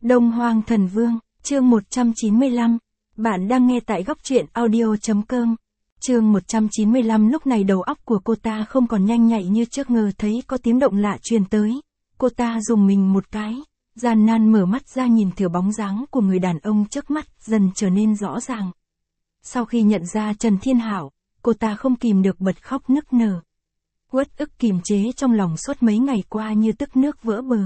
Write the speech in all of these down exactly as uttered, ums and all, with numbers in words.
Đông Hoang Thần Vương, chương một trăm chín mươi lăm. Bạn đang nghe tại góc truyện audio chấm com. Chương một trăm chín mươi lăm. Lúc này đầu óc của cô ta không còn nhanh nhạy như trước, ngờ thấy có tiếng động lạ truyền tới. Cô ta rùng mình một cái, gian nan mở mắt ra, nhìn thử bóng dáng của người đàn ông trước mắt dần trở nên rõ ràng. Sau khi nhận ra Trần Thiên Hảo, cô ta không kìm được bật khóc nức nở. Uất ức kìm chế trong lòng suốt mấy ngày qua như tức nước vỡ bờ.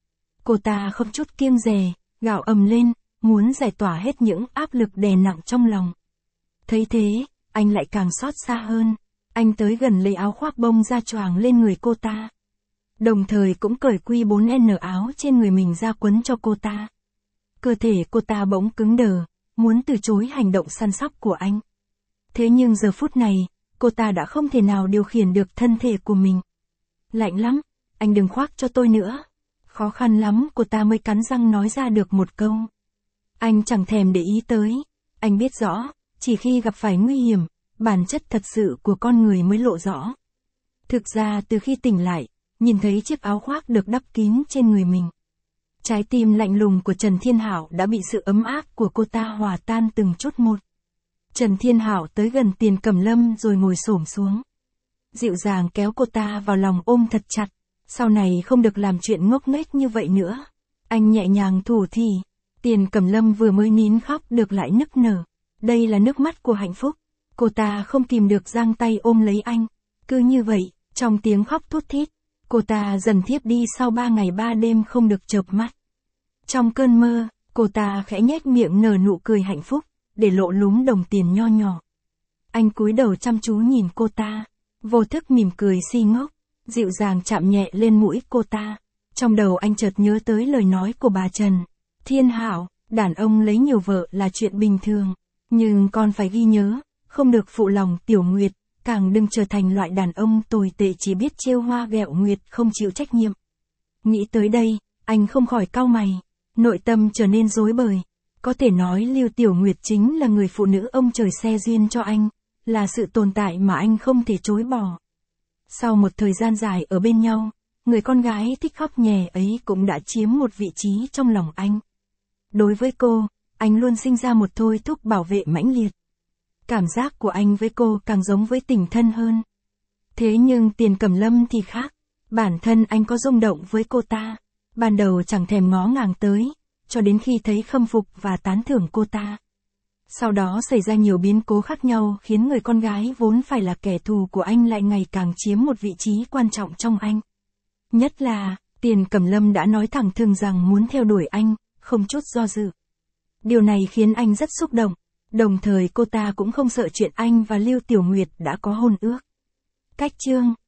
Cô ta không chút kiêng dè, gào ầm lên, muốn giải tỏa hết những áp lực đè nặng trong lòng. Thấy thế, anh lại càng xót xa hơn. Anh tới gần lấy áo khoác bông ra choàng lên người cô ta. Đồng thời cũng cởi quy bốn N áo trên người mình ra quấn cho cô ta. Cơ thể cô ta bỗng cứng đờ, muốn từ chối hành động săn sóc của anh. Thế nhưng giờ phút này, cô ta đã không thể nào điều khiển được thân thể của mình. Lạnh lắm, anh đừng khoác cho tôi nữa. Khó khăn lắm cô ta mới cắn răng nói ra được một câu. Anh chẳng thèm để ý tới. Anh biết rõ, chỉ khi gặp phải nguy hiểm, bản chất thật sự của con người mới lộ rõ. Thực ra từ khi tỉnh lại, nhìn thấy chiếc áo khoác được đắp kín trên người mình, trái tim lạnh lùng của Trần Thiên Hảo đã bị sự ấm áp của cô ta hòa tan từng chút một. Trần Thiên Hảo tới gần Tiền Cẩm Lâm rồi ngồi xổm xuống. Dịu dàng kéo cô ta vào lòng ôm thật chặt. Sau này không được làm chuyện ngốc nghếch như vậy nữa. Anh nhẹ nhàng thủ thỉ. Tiền Cẩm Lâm vừa mới nín khóc được lại nức nở. Đây là nước mắt của hạnh phúc. Cô ta không kìm được giang tay ôm lấy anh. Cứ như vậy, trong tiếng khóc thút thít, cô ta dần thiếp đi sau ba ngày ba đêm không được chợp mắt. Trong cơn mơ, cô ta khẽ nhếch miệng nở nụ cười hạnh phúc, để lộ lúm đồng tiền nho nhỏ. Anh cúi đầu chăm chú nhìn cô ta, vô thức mỉm cười si ngốc, dịu dàng chạm nhẹ lên mũi cô ta. Trong đầu anh chợt nhớ tới lời nói của bà Trần Thiên Hảo, đàn ông lấy nhiều vợ là chuyện bình thường, nhưng con phải ghi nhớ, không được phụ lòng Tiểu Nguyệt, càng đừng trở thành loại đàn ông tồi tệ chỉ biết trêu hoa ghẹo nguyệt không chịu trách nhiệm. Nghĩ tới đây, anh không khỏi cau mày, nội tâm trở nên rối bời. Có thể nói Lưu Tiểu Nguyệt chính là người phụ nữ ông trời se duyên cho anh, là sự tồn tại mà anh không thể chối bỏ. Sau một thời gian dài ở bên nhau, người con gái thích khóc nhè ấy cũng đã chiếm một vị trí trong lòng anh. Đối với cô, anh luôn sinh ra một thôi thúc bảo vệ mãnh liệt. Cảm giác của anh với cô càng giống với tình thân hơn. Thế nhưng Tiền Cẩm Lâm thì khác, bản thân anh có rung động với cô ta, ban đầu chẳng thèm ngó ngàng tới, cho đến khi thấy khâm phục và tán thưởng cô ta. Sau đó xảy ra nhiều biến cố khác nhau khiến người con gái vốn phải là kẻ thù của anh lại ngày càng chiếm một vị trí quan trọng trong anh. Nhất là, Tiền Cẩm Lâm đã nói thẳng thừng rằng muốn theo đuổi anh, không chút do dự. Điều này khiến anh rất xúc động, đồng thời cô ta cũng không sợ chuyện anh và Lưu Tiểu Nguyệt đã có hôn ước. Cách chương